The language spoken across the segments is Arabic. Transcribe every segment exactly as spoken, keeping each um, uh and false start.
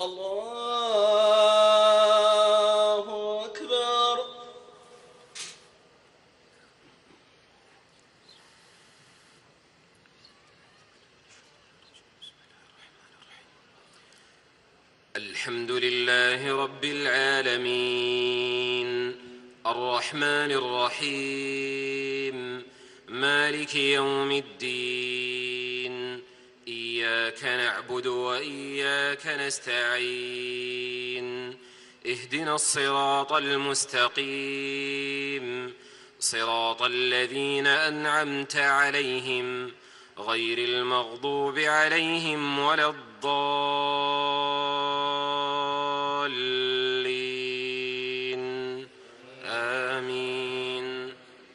الله أكبر. الحمد لله رب العالمين الرحمن الرحيم مالك يوم الدين إياك نعبد وإياك نستعين اهدنا الصراط المستقيم صراط الذين أنعمت عليهم غير المغضوب عليهم ولا الضالين آمين.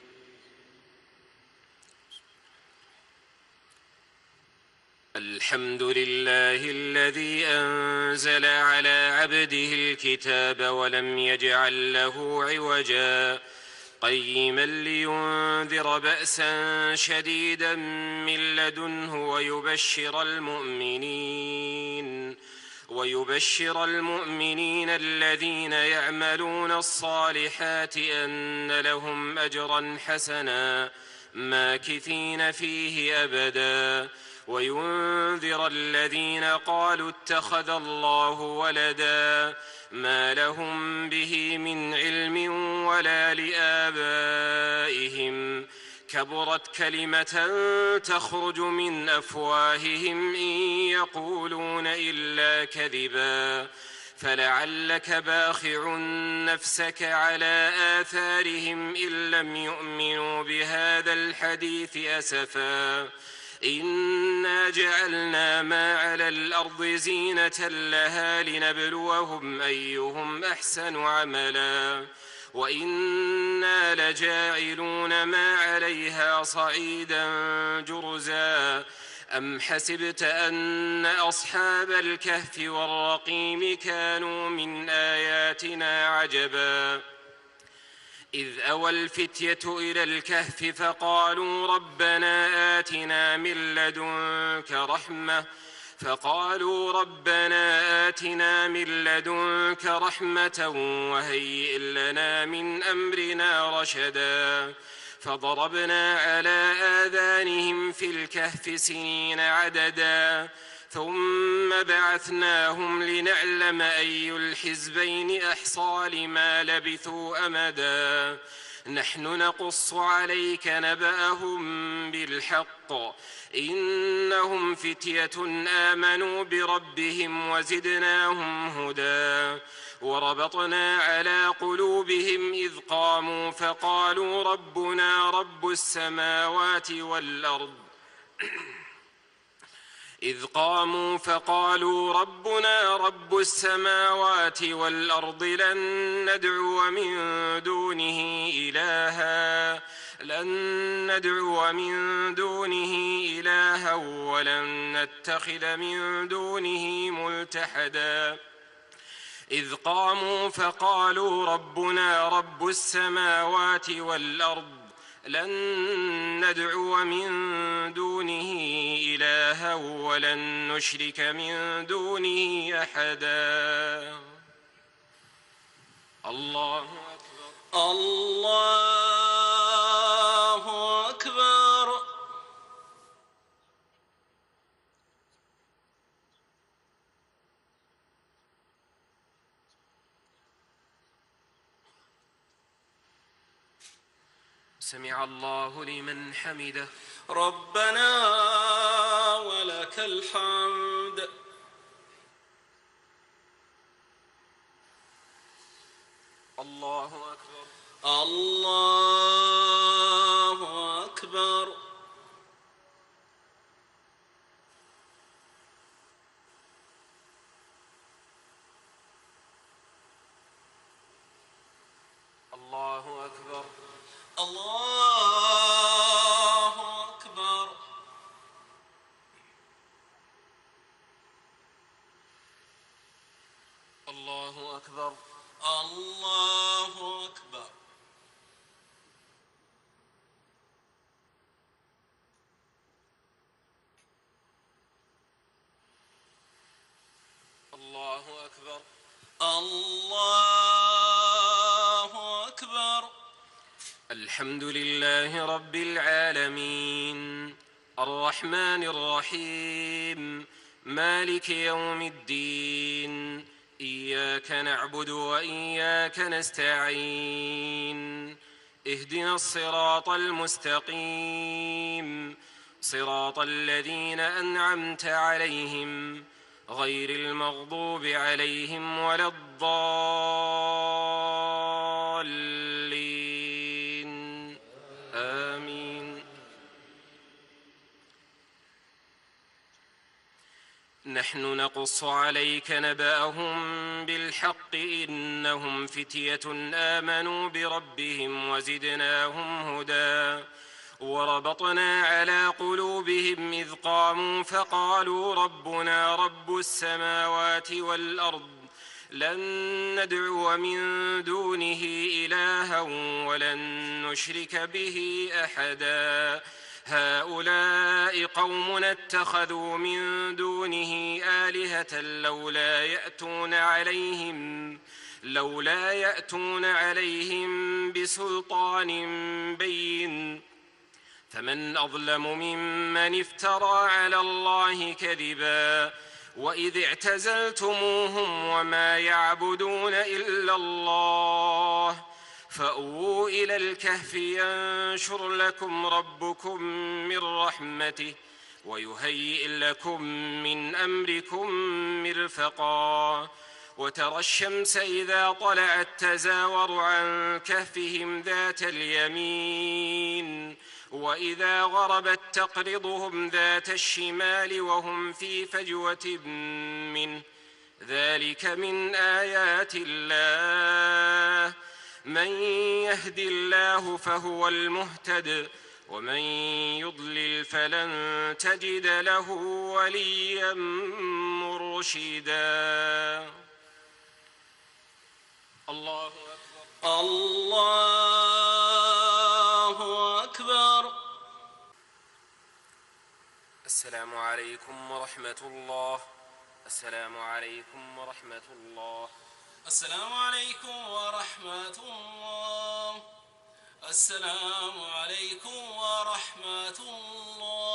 الحمد لله الذي أنزل على عبده الكتاب ولم يجعل له عوجا قيما لينذر بأسا شديدا من لدنه ويبشر المؤمنين ويبشر المؤمنين الذين يعملون الصالحات أن لهم أجرا حسنا ماكثين فيه أبدا وينذر الذين قالوا اتخذ الله ولدا ما لهم به من علم ولا لآبائهم كبرت كلمة تخرج من أفواههم إن يقولون إلا كذبا فلعلك باخع نفسك على آثارهم إن لم يؤمنوا بهذا الحديث أسفا إنا جعلنا ما على الأرض زينة لها لنبلوهم أيهم أحسن عملا وإنا لجاعلون ما عليها صعيدا جرزا أم حسبت أن أصحاب الكهف والرقيم كانوا من آياتنا عجبا إذ أوى الفتية إلى الكهف فقالوا ربنا آتنا من لدنك رحمة فقالوا ربنا آتنا من لدنك رحمة وهيئ لنا من أمرنا رشدا فضربنا على آذانهم في الكهف سنين عددا ثم بعثناهم لنعلم أي الحزبين أحصى لما لبثوا أمدا نحن نقص عليك نبأهم بالحق إنهم فتية آمنوا بربهم وزدناهم هدى وربطنا على قلوبهم إذ قاموا فقالوا ربنا رب السماوات والأرض إذ قاموا فقالوا ربنا رب السماوات والأرض لن ندعو من دونه إلها لن ندعو من دونه إلها ولن نتخذ من دونه ملتحدا إذ قاموا فقالوا ربنا رب السماوات والأرض لن ندعو من دونه إلها ولن نشرك من دونه أحدا الله أكبر. الله أكبر. سمع الله لمن حمده ربنا ولك الحمد. الله أكبر. الله أكبر. الله أكبر. الله أكبر. الله أكبر. الله أكبر. الله الله أكبر. الله أكبر. الحمد لله رب العالمين الرحمن الرحيم مالك يوم الدين إياك نعبد وإياك نستعين اهدنا الصراط المستقيم صراط الذين أنعمت عليهم غير المغضوب عليهم ولا الضالين آمين. نحن نقص عليك نبأهم بالحق إنهم فتية آمنوا بربهم وزدناهم هدى وربطنا على قلوبهم إذ قاموا فقالوا ربنا رب السماوات والأرض لن ندعو من دونه إلها ولن نشرك به أحدا هؤلاء قومنا اتخذوا من دونه آلهة لولا يأتون عليهم لولا يأتون عليهم بسلطان بين فمن أظلم ممن افترى على الله كذبا وإذ اعتزلتموهم وما يعبدون إلا الله فأووا إلى الكهف ينشر لكم ربكم من رحمته ويهيئ لكم من أمركم مرفقا وترى الشمس إذا طلعت تزاور عن كهفهم ذات اليمين وإذا غربت تقرضهم ذات الشمال وهم في فجوة منه ذلك من آيات الله من يهد الله فهو المهتد ومن يضلل فلن تجد له وليا مرشدا. الله أكبر. الله أكبر. السلام عليكم ورحمة الله. السلام عليكم ورحمة الله. السلام عليكم ورحمة الله. السلام عليكم ورحمة الله.